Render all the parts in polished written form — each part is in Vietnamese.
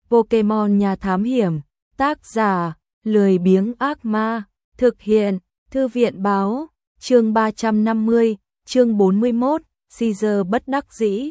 Pokemon Nhà Thám Hiểm, tác giả, lười biếng ác ma, thực hiện, Thư viện báo, chương 350, chương 41, Caesar bất đắc dĩ.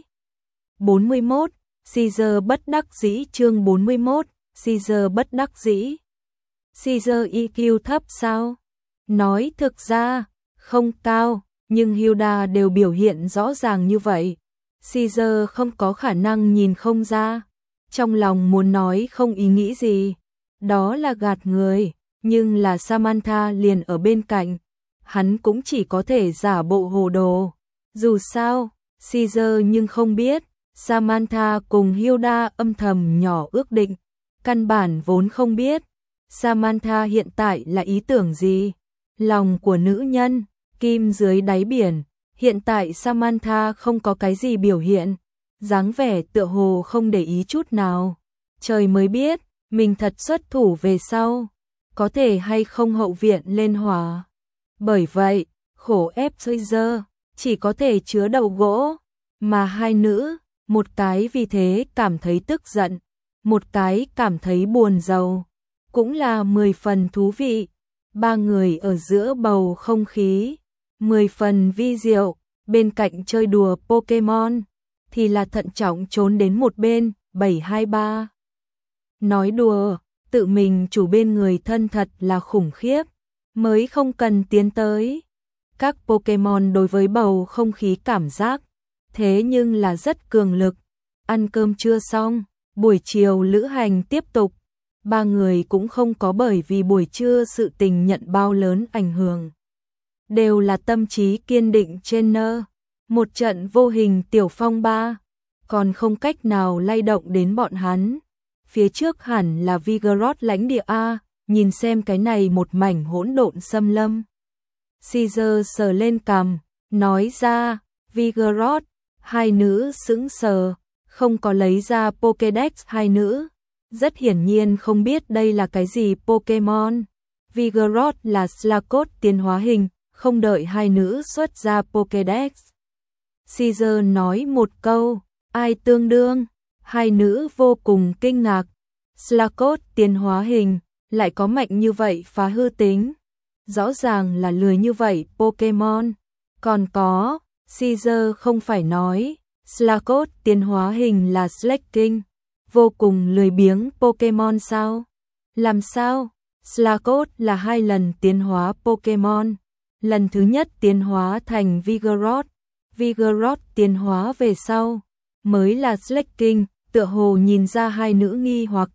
41, Caesar bất đắc dĩ chương 41, Caesar bất đắc dĩ. Caesar EQ thấp sao? Nói thực ra, không cao, nhưng Hilda đều biểu hiện rõ ràng như vậy. Caesar không có khả năng nhìn không ra. Trong lòng muốn nói không ý nghĩ gì, đó là gạt người, nhưng là Samantha liền ở bên cạnh, hắn cũng chỉ có thể giả bộ hồ đồ. Dù sao, Caesar nhưng không biết, Samantha cùng Hilda âm thầm nhỏ ước định, căn bản vốn không biết. Samantha hiện tại là ý tưởng gì? Lòng của nữ nhân, kim dưới đáy biển, hiện tại Samantha không có cái gì biểu hiện, dáng vẻ tựa hồ không để ý chút nào. Trời mới biết, mình thật xuất thủ về sau, có thể hay không hậu viện lên hỏa. Bởi vậy, khổ ép Caesar, chỉ có thể chứa đầu gỗ, mà hai nữ, một cái vì thế cảm thấy tức giận, một cái cảm thấy buồn rầu, cũng là 10 phần thú vị. Ba người ở giữa bầu không khí 10 phần vi diệu, bên cạnh chơi đùa Pokemon thì là thận trọng trốn đến một bên. 723 nói đùa, tự mình chủ bên người thân thật là khủng khiếp, mới không cần tiến tới. Các Pokemon đối với bầu không khí cảm giác, thế nhưng là rất cường lực. Ăn cơm trưa xong, buổi chiều lữ hành tiếp tục. Ba người cũng không có bởi vì buổi trưa sự tình nhận bao lớn ảnh hưởng. Đều là tâm trí kiên định trên nơ. Một trận vô hình tiểu phong ba, còn không cách nào lay động đến bọn hắn. Phía trước hẳn là Vigoroth lãnh địa A, nhìn xem cái này một mảnh hỗn độn xâm lâm. Caesar sờ lên cằm, nói ra, Vigoroth, hai nữ sững sờ, không có lấy ra Pokédex hai nữ. Rất hiển nhiên không biết đây là cái gì Pokemon. Vigoroth là Slackoth tiến hóa hình, không đợi hai nữ xuất ra Pokédex. Caesar nói một câu, ai tương đương, hai nữ vô cùng kinh ngạc. Slackoth tiến hóa hình, lại có mạnh như vậy phá hư tính. Rõ ràng là lười như vậy Pokemon. Còn có, Caesar không phải nói, Slackoth tiến hóa hình là Slaking, vô cùng lười biếng Pokemon sao? Làm sao? Slackoth là 2 lần tiến hóa Pokemon. Lần thứ nhất tiến hóa thành Vigoroth, Vigoroth tiến hóa về sau, mới là Slaking, tựa hồ nhìn ra hai nữ nghi hoặc.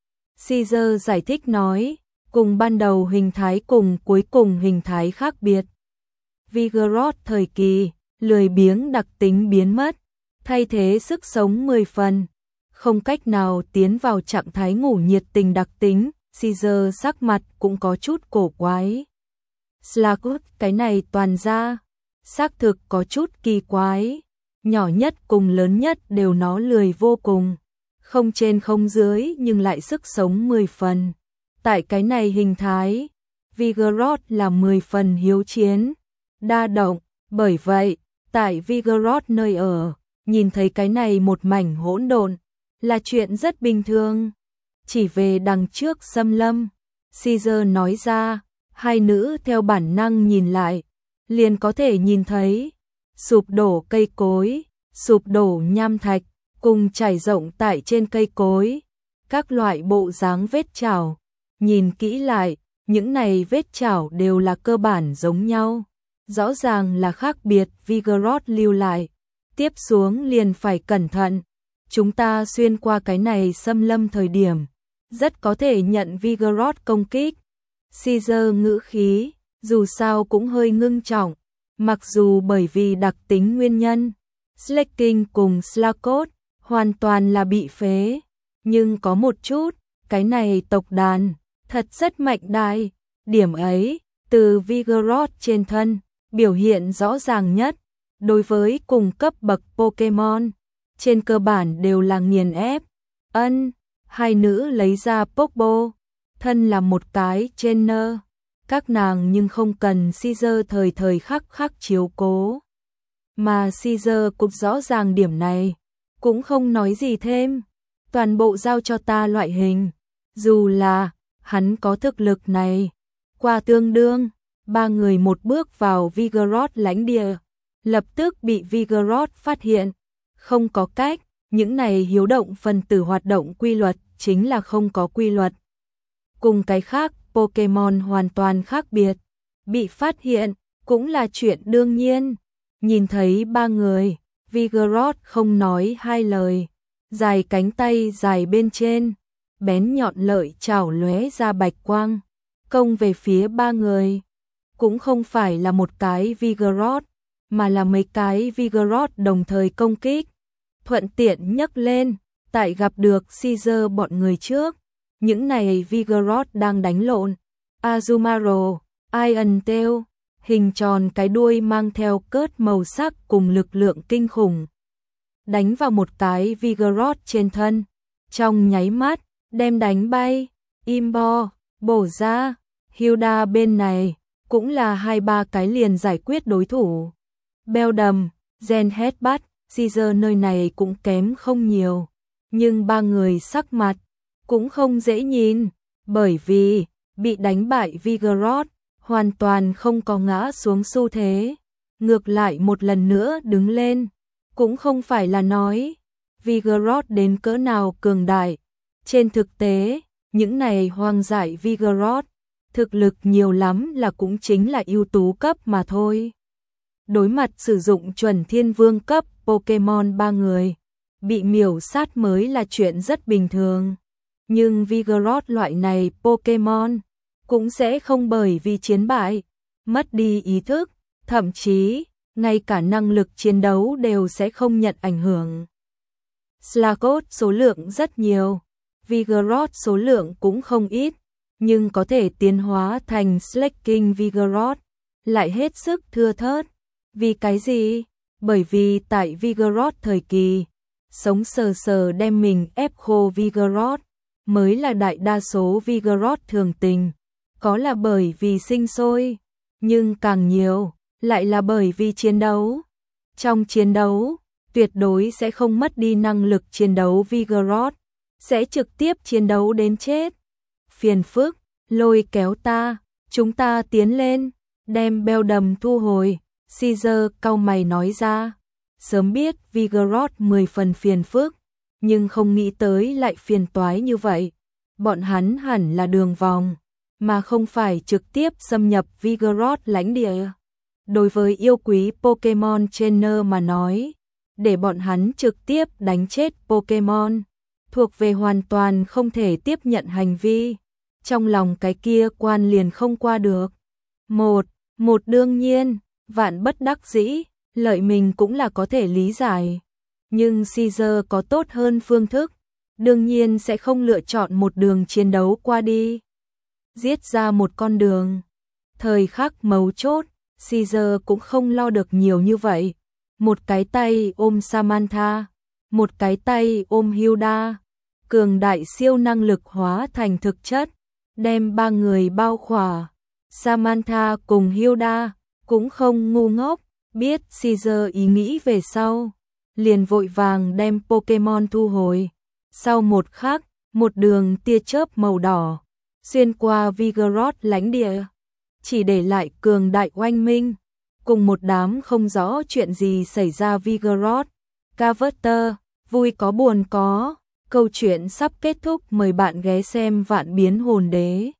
Caesar giải thích nói, cùng ban đầu hình thái cùng cuối cùng hình thái khác biệt. Vigoroth thời kỳ, lười biếng đặc tính biến mất, thay thế sức sống 10 phần. Không cách nào tiến vào trạng thái ngủ nhiệt tình đặc tính, Caesar sắc mặt cũng có chút cổ quái. Slackoth cái này toàn ra, xác thực có chút kỳ quái, nhỏ nhất cùng lớn nhất đều nó lười vô cùng, không trên không dưới nhưng lại sức sống 10 phần. Tại cái này hình thái, Vigoroth là 10 phần hiếu chiến, đa động, bởi vậy, tại Vigoroth nơi ở, nhìn thấy cái này một mảnh hỗn độn, là chuyện rất bình thường. Chỉ về đằng trước xâm lâm, Caesar nói ra, hai nữ theo bản năng nhìn lại, liền có thể nhìn thấy sụp đổ cây cối, sụp đổ nham thạch, cùng trải rộng tại trên cây cối, các loại bộ dáng vết chảo. Nhìn kỹ lại, những này vết chảo đều là cơ bản giống nhau, rõ ràng là khác biệt Vigoroth lưu lại. Tiếp xuống liền phải cẩn thận. Chúng ta xuyên qua cái này xâm lâm thời điểm, rất có thể nhận Vigoroth công kích. Caesar ngữ khí, dù sao cũng hơi ngưng trọng, mặc dù bởi vì đặc tính nguyên nhân, Slaking cùng Slackoth hoàn toàn là bị phế, nhưng có một chút, cái này tộc đàn, thật rất mạnh đại, điểm ấy, từ Vigoroth trên thân, biểu hiện rõ ràng nhất, đối với cùng cấp bậc Pokemon. Trên cơ bản đều là nghiền ép. Hai nữ lấy ra Pokeball, thân là một cái trainer, các nàng nhưng không cần Caesar thời thời khắc khắc chiếu cố. Mà Caesar cũng rõ ràng điểm này, cũng không nói gì thêm. toàn bộ giao cho ta loại hình. Dù là hắn có thực lực này, qua tương đương, ba người một bước vào Vigoroth lãnh địa, lập tức bị Vigoroth phát hiện. Không có cách, những này hiếu động phân tử hoạt động quy luật chính là không có quy luật. Cùng cái khác, Pokemon hoàn toàn khác biệt. Bị phát hiện cũng là chuyện đương nhiên. Nhìn thấy ba người, Vigoroth không nói hai lời, dài cánh tay dài bên trên, bén nhọn lợi chảo lóe ra bạch quang, công về phía ba người. Cũng không phải là một cái Vigoroth, mà là mấy cái Vigoroth đồng thời công kích. Thuận tiện nhấc lên, tại gặp được Caesar bọn người trước, những này Vigoroth đang đánh lộn. Azumarill, Iron Tail, hình tròn cái đuôi mang theo cớt màu sắc cùng lực lượng kinh khủng. Đánh vào một cái Vigoroth trên thân, trong nháy mắt, đem đánh bay. Imbo, bổ ra, Hilda bên này, cũng là 2-3 cái liền giải quyết đối thủ. Beldum, Gen Headbutt, Caesar nơi này cũng kém không nhiều, nhưng ba người sắc mặt cũng không dễ nhìn, bởi vì bị đánh bại Vigoroth hoàn toàn không có ngã xuống xu thế, ngược lại một lần nữa đứng lên, cũng không phải là nói Vigoroth đến cỡ nào cường đại. Trên thực tế, những này hoang dại Vigoroth, thực lực nhiều lắm là cũng chính là ưu tú cấp mà thôi. Đối mặt sử dụng chuẩn thiên vương cấp Pokemon ba người, bị miểu sát mới là chuyện rất bình thường. Nhưng Vigoroth loại này Pokemon cũng sẽ không bởi vì chiến bại, mất đi ý thức, thậm chí, ngay cả năng lực chiến đấu đều sẽ không nhận ảnh hưởng. Sluggoth số lượng rất nhiều, Vigoroth số lượng cũng không ít, nhưng có thể tiến hóa thành Slaking Vigoroth lại hết sức thưa thớt. Vì cái gì? Bởi vì tại Vigoroth thời kỳ, sống sờ sờ đem mình ép khô Vigoroth mới là đại đa số Vigoroth thường tình. Có là bởi vì sinh sôi, nhưng càng nhiều lại là bởi vì chiến đấu. Trong chiến đấu, tuyệt đối sẽ không mất đi năng lực chiến đấu Vigoroth, sẽ trực tiếp chiến đấu đến chết. Phiền phức, lôi kéo ta, chúng ta tiến lên, đem Beldum thu hồi. Caesar cau mày nói ra, sớm biết Vigoroth 10 phần phiền phức, nhưng không nghĩ tới lại phiền toái như vậy. Bọn hắn hẳn là đường vòng, mà không phải trực tiếp xâm nhập Vigoroth lãnh địa. Đối với yêu quý Pokemon Trainer mà nói, để bọn hắn trực tiếp đánh chết Pokemon, thuộc về hoàn toàn không thể tiếp nhận hành vi. Trong lòng cái kia quan liền không qua được. Một đương nhiên, vạn bất đắc dĩ, lợi mình cũng là có thể lý giải. Nhưng Caesar có tốt hơn phương thức, đương nhiên sẽ không lựa chọn một đường chiến đấu qua đi. Giết ra một con đường. Thời khắc mấu chốt, Caesar cũng không lo được nhiều như vậy. Một cái tay ôm Samantha, một cái tay ôm Hilda. Cường đại siêu năng lực hóa thành thực chất, đem ba người bao khỏa. Samantha cùng Hilda cũng không ngu ngốc, biết Caesar ý nghĩ về sau, liền vội vàng đem Pokemon thu hồi. Sau một khắc, một đường tia chớp màu đỏ xuyên qua Vigoroth lãnh địa, chỉ để lại cường đại oanh minh, cùng một đám không rõ chuyện gì xảy ra Vigoroth. Carver, vui có buồn có, câu chuyện sắp kết thúc, mời bạn ghé xem Vạn Biến Hồn Đế.